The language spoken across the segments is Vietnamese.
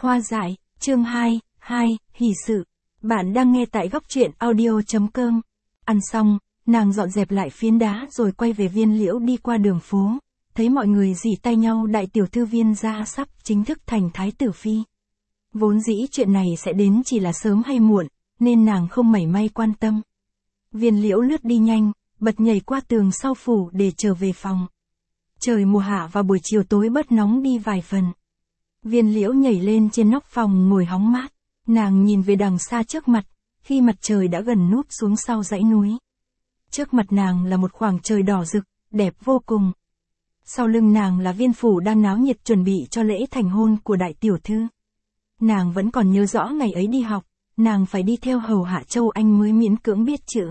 Hoa dại, chương 2, hỷ sự. Bạn đang nghe tại góc truyện audio.com. Ăn xong, nàng dọn dẹp lại phiến đá rồi quay về Viên Liễu đi qua đường phố. Thấy mọi người rỉ tay nhau đại tiểu thư Viên gia sắp chính thức thành thái tử phi. Vốn dĩ chuyện này sẽ đến chỉ là sớm hay muộn, nên nàng không mảy may quan tâm. Viên Liễu lướt đi nhanh, bật nhảy qua tường sau phủ để trở về phòng. Trời mùa hạ vào buổi chiều tối bớt nóng đi vài phần. Viên Liễu nhảy lên trên nóc phòng ngồi hóng mát, nàng nhìn về đằng xa trước mặt, khi mặt trời đã gần núp xuống sau dãy núi. Trước mặt nàng là một khoảng trời đỏ rực, đẹp vô cùng. Sau lưng nàng là Viên phủ đang náo nhiệt chuẩn bị cho lễ thành hôn của đại tiểu thư. Nàng vẫn còn nhớ rõ ngày ấy đi học, nàng phải đi theo hầu hạ Châu Anh mới miễn cưỡng biết chữ.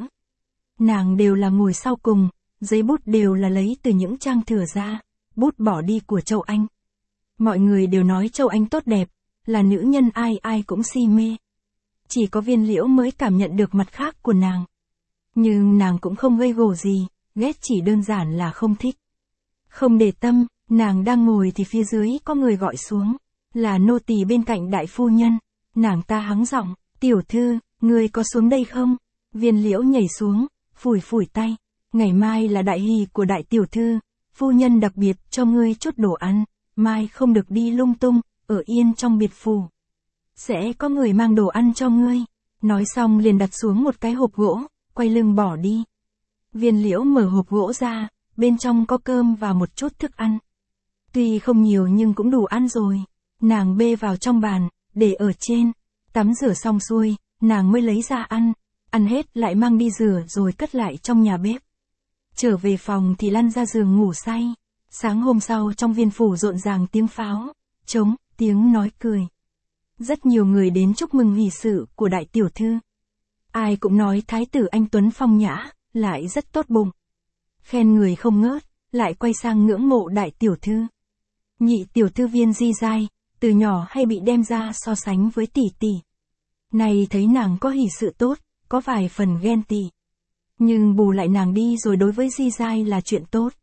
Nàng đều là ngồi sau cùng, giấy bút đều là lấy từ những trang thừa ra, bút bỏ đi của Châu Anh. Mọi người đều nói Châu Anh tốt đẹp, là nữ nhân ai ai cũng si mê. Chỉ có Viên Liễu mới cảm nhận được mặt khác của nàng. Nhưng nàng cũng không gây gổ gì, ghét chỉ đơn giản là không thích. Không để tâm, nàng đang ngồi thì phía dưới có người gọi xuống, là nô tỳ bên cạnh đại phu nhân. Nàng ta hắng giọng, tiểu thư, ngươi có xuống đây không? Viên Liễu nhảy xuống, phủi phủi tay, ngày mai là đại hỷ của đại tiểu thư, phu nhân đặc biệt cho ngươi chút đồ ăn, mai không được đi lung tung, ở yên trong biệt phủ. Sẽ có người mang đồ ăn cho ngươi. Nói xong liền đặt xuống một cái hộp gỗ, quay lưng bỏ đi. Viên Liễu mở hộp gỗ ra, bên trong có cơm và một chút thức ăn. Tuy không nhiều nhưng cũng đủ ăn rồi. Nàng bê vào trong bàn, để ở trên. Tắm rửa xong xuôi, nàng mới lấy ra ăn. Ăn hết lại mang đi rửa rồi cất lại trong nhà bếp. Trở về phòng thì lăn ra giường ngủ say. Sáng hôm sau trong Viên phủ rộn ràng tiếng pháo, trống, tiếng nói cười. Rất nhiều người đến chúc mừng hỷ sự của đại tiểu thư. Ai cũng nói thái tử anh tuấn phong nhã, lại rất tốt bụng. Khen người không ngớt, lại quay sang ngưỡng mộ đại tiểu thư. Nhị tiểu thư Viên Di Giai, từ nhỏ hay bị đem ra so sánh với tỷ tỷ. Này thấy nàng có hỷ sự tốt, có vài phần ghen tị. Nhưng bù lại nàng đi rồi đối với Di Giai là chuyện tốt.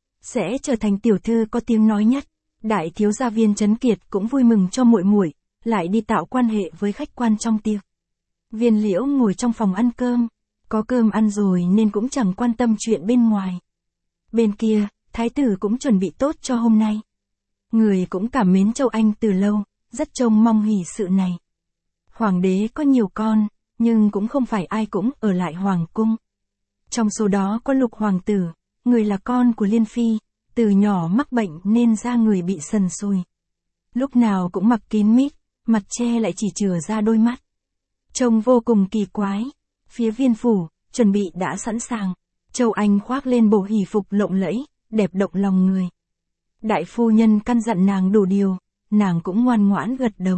Sẽ trở thành tiểu thư có tiếng nói nhất. Đại thiếu gia Viên Chấn Kiệt cũng vui mừng cho muội muội, lại đi tạo quan hệ với khách quan trong tiệc. Viên Liễu ngồi trong phòng ăn cơm, có cơm ăn rồi nên cũng chẳng quan tâm chuyện bên ngoài. Bên kia, thái tử cũng chuẩn bị tốt cho hôm nay. Người cũng cảm mến Châu Anh từ lâu, rất trông mong hỷ sự này. Hoàng đế có nhiều con, nhưng cũng không phải ai cũng ở lại hoàng cung. Trong số đó có Lục hoàng tử, người là con của Liên phi, từ nhỏ mắc bệnh nên da người bị sần sùi. Lúc nào cũng mặc kín mít, mặt che lại chỉ chừa ra đôi mắt. Trông vô cùng kỳ quái. Phía Viên phủ, chuẩn bị đã sẵn sàng. Châu Anh khoác lên bộ hỷ phục lộng lẫy, đẹp động lòng người. Đại phu nhân căn dặn nàng đủ điều, nàng cũng ngoan ngoãn gật đầu.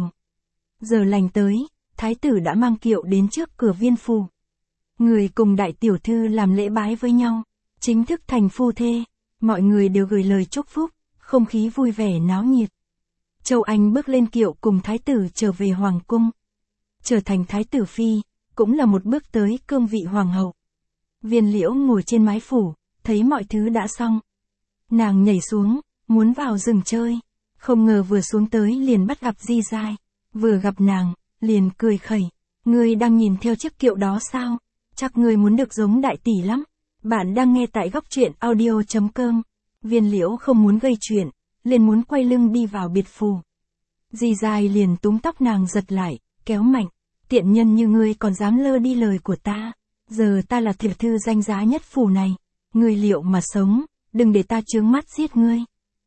Giờ lành tới, thái tử đã mang kiệu đến trước cửa Viên phủ. Người cùng đại tiểu thư làm lễ bái với nhau, chính thức thành phu thê. Mọi người đều gửi lời chúc phúc, không khí vui vẻ náo nhiệt. Châu Anh bước lên kiệu cùng thái tử trở về hoàng cung. Trở thành thái tử phi, cũng là một bước tới cương vị hoàng hậu. Viên Liễu ngồi trên mái phủ, thấy mọi thứ đã xong. Nàng nhảy xuống, muốn vào rừng chơi. Không ngờ vừa xuống tới liền bắt gặp Di Giai. Vừa gặp nàng, liền cười khẩy. Ngươi đang nhìn theo chiếc kiệu đó sao? Chắc ngươi muốn được giống đại tỷ lắm. Bạn đang nghe tại góc truyện audio.com. Viên Liễu không muốn gây chuyện, liền muốn quay lưng đi vào biệt phủ. Di Giai liền túm tóc nàng giật lại, kéo mạnh. Tiện nhân như ngươi còn dám lơ đi lời của ta. Giờ ta là tiểu thư danh giá nhất phủ này. Ngươi liệu mà sống, đừng để ta chướng mắt giết ngươi.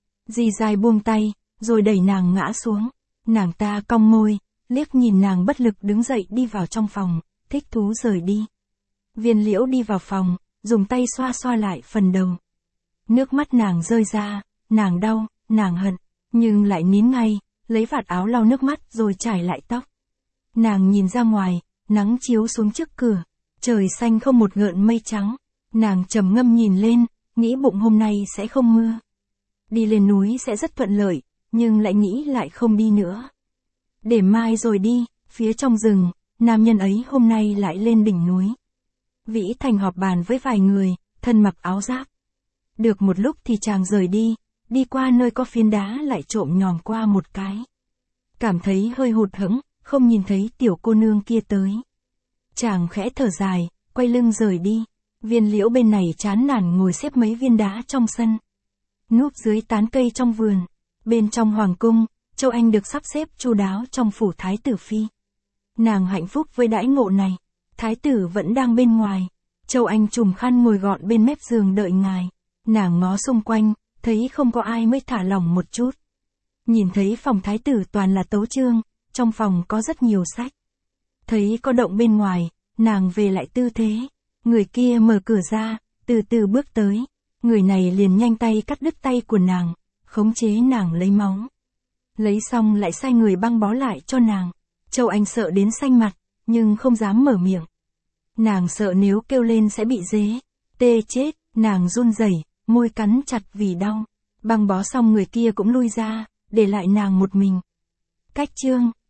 Di Giai buông tay, rồi đẩy nàng ngã xuống. Nàng ta cong môi, liếc nhìn nàng bất lực đứng dậy đi vào trong phòng, thích thú rời đi. Viên Liễu đi vào phòng, dùng tay xoa xoa lại phần đầu. Nước mắt nàng rơi ra, nàng đau, nàng hận, nhưng lại nín ngay, lấy vạt áo lau nước mắt rồi trải lại tóc. Nàng nhìn ra ngoài, nắng chiếu xuống trước cửa, trời xanh không một gợn mây trắng. Nàng trầm ngâm nhìn lên, nghĩ bụng hôm nay sẽ không mưa. Đi lên núi sẽ rất thuận lợi, nhưng lại nghĩ lại không đi nữa. Để mai rồi đi, phía trong rừng, nam nhân ấy hôm nay lại lên đỉnh núi. Vĩ Thành họp bàn với vài người, thân mặc áo giáp. Được một lúc thì chàng rời đi qua nơi có phiến đá lại trộm nhòm qua một cái. cảm thấy hơi hụt hẫng, không nhìn thấy tiểu cô nương kia tới. Chàng khẽ thở dài, quay lưng rời đi. Viên liễu bên này chán nản ngồi xếp mấy viên đá trong sân. Núp dưới tán cây trong vườn. Bên trong hoàng cung, Châu Anh được sắp xếp chu đáo trong phủ thái tử phi. Nàng hạnh phúc với đãi ngộ này. Thái tử vẫn đang bên ngoài. Châu Anh trùm khăn ngồi gọn bên mép giường đợi ngài. Nàng ngó xung quanh, thấy không có ai mới thả lỏng một chút. Nhìn thấy phòng thái tử toàn là tấu chương, trong phòng có rất nhiều sách. Thấy có động bên ngoài, nàng về lại tư thế. Người kia mở cửa ra, từ từ bước tới. Người này liền nhanh tay cắt đứt tay của nàng, khống chế nàng lấy máu. Lấy xong lại sai người băng bó lại cho nàng. Châu Anh sợ đến xanh mặt, nhưng không dám mở miệng. Nàng sợ nếu kêu lên sẽ bị dế tê chết, nàng run rẩy, môi cắn chặt vì đau. Băng bó xong người kia cũng lui ra, để lại nàng một mình. Cách chương